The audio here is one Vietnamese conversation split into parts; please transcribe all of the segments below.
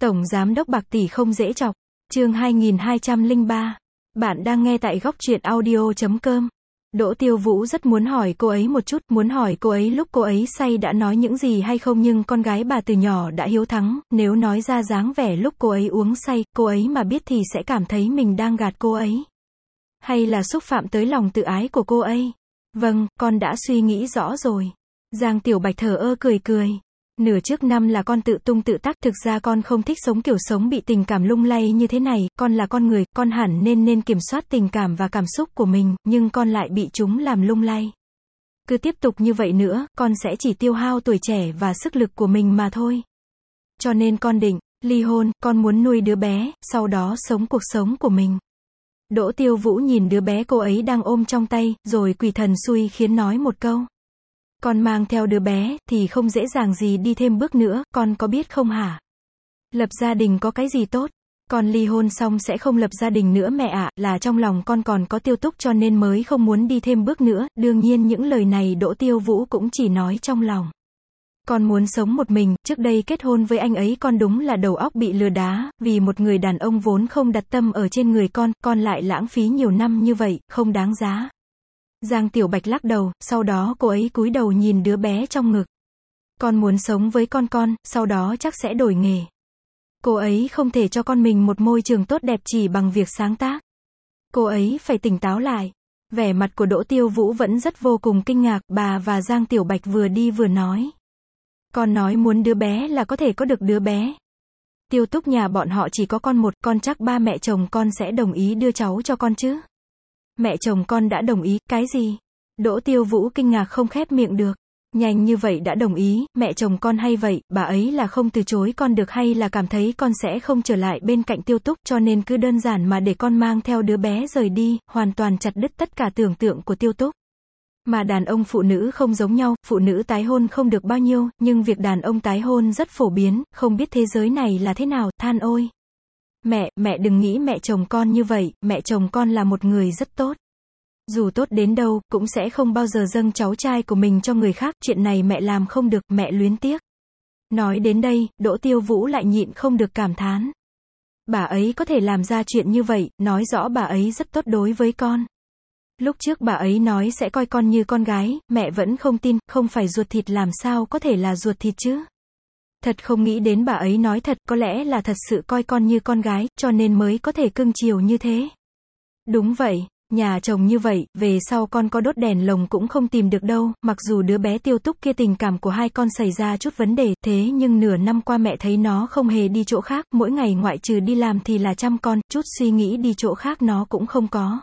Tổng Giám đốc bạc tỷ không dễ chọc. Chương 2203. Bạn đang nghe tại góc truyện audio.com. Đỗ Tiêu Vũ rất muốn hỏi cô ấy một chút, muốn hỏi cô ấy lúc cô ấy say đã nói những gì hay không, nhưng con gái bà từ nhỏ đã hiếu thắng, nếu nói ra dáng vẻ lúc cô ấy uống say, cô ấy mà biết thì sẽ cảm thấy mình đang gạt cô ấy. Hay là xúc phạm tới lòng tự ái của cô ấy. Vâng, con đã suy nghĩ rõ rồi. Giang Tiểu Bạch thờ ơ cười cười. Nửa trước năm là con tự tung tự tác, thực ra con không thích sống kiểu sống bị tình cảm lung lay như thế này, con là con người, con hẳn nên kiểm soát tình cảm và cảm xúc của mình, nhưng con lại bị chúng làm lung lay. Cứ tiếp tục như vậy nữa, con sẽ chỉ tiêu hao tuổi trẻ và sức lực của mình mà thôi. Cho nên con định ly hôn, con muốn nuôi đứa bé, sau đó sống cuộc sống của mình. Đỗ Tiêu Vũ nhìn đứa bé cô ấy đang ôm trong tay, rồi quỷ thần xui khiến nói một câu. Con mang theo đứa bé, thì không dễ dàng gì đi thêm bước nữa, con có biết không hả? Lập gia đình có cái gì tốt? Con ly hôn xong sẽ không lập gia đình nữa mẹ ạ, là trong lòng con còn có Tiêu Túc cho nên mới không muốn đi thêm bước nữa. Đương nhiên những lời này Đỗ Tiêu Vũ cũng chỉ nói trong lòng. Con muốn sống một mình, trước đây kết hôn với anh ấy con đúng là đầu óc bị lừa đá, vì một người đàn ông vốn không đặt tâm ở trên người con lại lãng phí nhiều năm như vậy, không đáng giá. Giang Tiểu Bạch lắc đầu, sau đó cô ấy cúi đầu nhìn đứa bé trong ngực. Con muốn sống với con, sau đó chắc sẽ đổi nghề. Cô ấy không thể cho con mình một môi trường tốt đẹp chỉ bằng việc sáng tác. Cô ấy phải tỉnh táo lại. Vẻ mặt của Đỗ Tiêu Vũ vẫn rất vô cùng kinh ngạc, bà và Giang Tiểu Bạch vừa đi vừa nói. Con nói muốn đứa bé là có thể có được đứa bé. Tiêu Túc nhà bọn họ chỉ có con một, con chắc ba mẹ chồng con sẽ đồng ý đưa cháu cho con chứ? Mẹ chồng con đã đồng ý, cái gì? Đỗ Tiêu Vũ kinh ngạc không khép miệng được. Nhanh như vậy đã đồng ý, mẹ chồng con hay vậy, bà ấy là không từ chối con được hay là cảm thấy con sẽ không trở lại bên cạnh Tiêu Túc, cho nên cứ đơn giản mà để con mang theo đứa bé rời đi, hoàn toàn chặt đứt tất cả tưởng tượng của Tiêu Túc. Mà đàn ông phụ nữ không giống nhau, phụ nữ tái hôn không được bao nhiêu, nhưng việc đàn ông tái hôn rất phổ biến, không biết thế giới này là thế nào, than ôi. Mẹ đừng nghĩ mẹ chồng con như vậy, mẹ chồng con là một người rất tốt. Dù tốt đến đâu, cũng sẽ không bao giờ dâng cháu trai của mình cho người khác, chuyện này mẹ làm không được, mẹ luyến tiếc. Nói đến đây, Đỗ Tiêu Vũ lại nhịn không được cảm thán. Bà ấy có thể làm ra chuyện như vậy, nói rõ bà ấy rất tốt đối với con. Lúc trước bà ấy nói sẽ coi con như con gái, mẹ vẫn không tin, không phải ruột thịt làm sao có thể là ruột thịt chứ. Thật không nghĩ đến bà ấy nói thật, có lẽ là thật sự coi con như con gái, cho nên mới có thể cưng chiều như thế. Đúng vậy, nhà chồng như vậy, về sau con có đốt đèn lồng cũng không tìm được đâu, mặc dù đứa bé Tiêu Túc kia tình cảm của hai con xảy ra chút vấn đề, thế nhưng nửa năm qua mẹ thấy nó không hề đi chỗ khác, mỗi ngày ngoại trừ đi làm thì là chăm con, chút suy nghĩ đi chỗ khác nó cũng không có.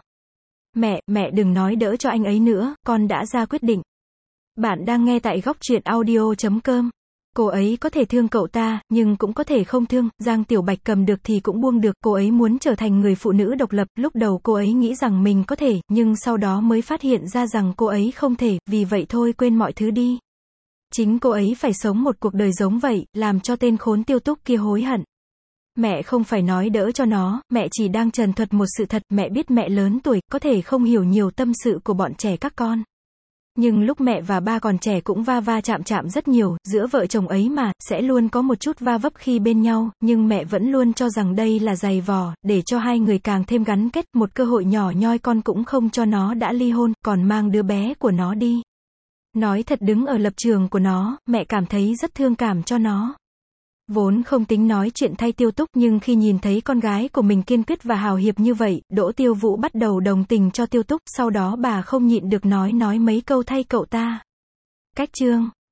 Mẹ đừng nói đỡ cho anh ấy nữa, con đã ra quyết định. Bạn đang nghe tại góc truyện audio.com. Cô ấy có thể thương cậu ta, nhưng cũng có thể không thương, Giang Tiểu Bạch cầm được thì cũng buông được, cô ấy muốn trở thành người phụ nữ độc lập, lúc đầu cô ấy nghĩ rằng mình có thể, nhưng sau đó mới phát hiện ra rằng cô ấy không thể, vì vậy thôi quên mọi thứ đi. Chính cô ấy phải sống một cuộc đời giống vậy, làm cho tên khốn Tiêu Túc kia hối hận. Mẹ không phải nói đỡ cho nó, mẹ chỉ đang trần thuật một sự thật, mẹ biết mẹ lớn tuổi, có thể không hiểu nhiều tâm sự của bọn trẻ các con. Nhưng lúc mẹ và ba còn trẻ cũng va chạm rất nhiều, giữa vợ chồng ấy mà, sẽ luôn có một chút va vấp khi bên nhau, nhưng mẹ vẫn luôn cho rằng đây là giày vò, để cho hai người càng thêm gắn kết, một cơ hội nhỏ nhoi con cũng không cho nó đã ly hôn, còn mang đứa bé của nó đi. Nói thật đứng ở lập trường của nó, mẹ cảm thấy rất thương cảm cho nó. Vốn không tính nói chuyện thay Tiêu Túc, nhưng khi nhìn thấy con gái của mình kiên quyết và hào hiệp như vậy, Đỗ Tiêu Vũ bắt đầu đồng tình cho Tiêu Túc, sau đó bà không nhịn được nói mấy câu thay cậu ta. Cách chương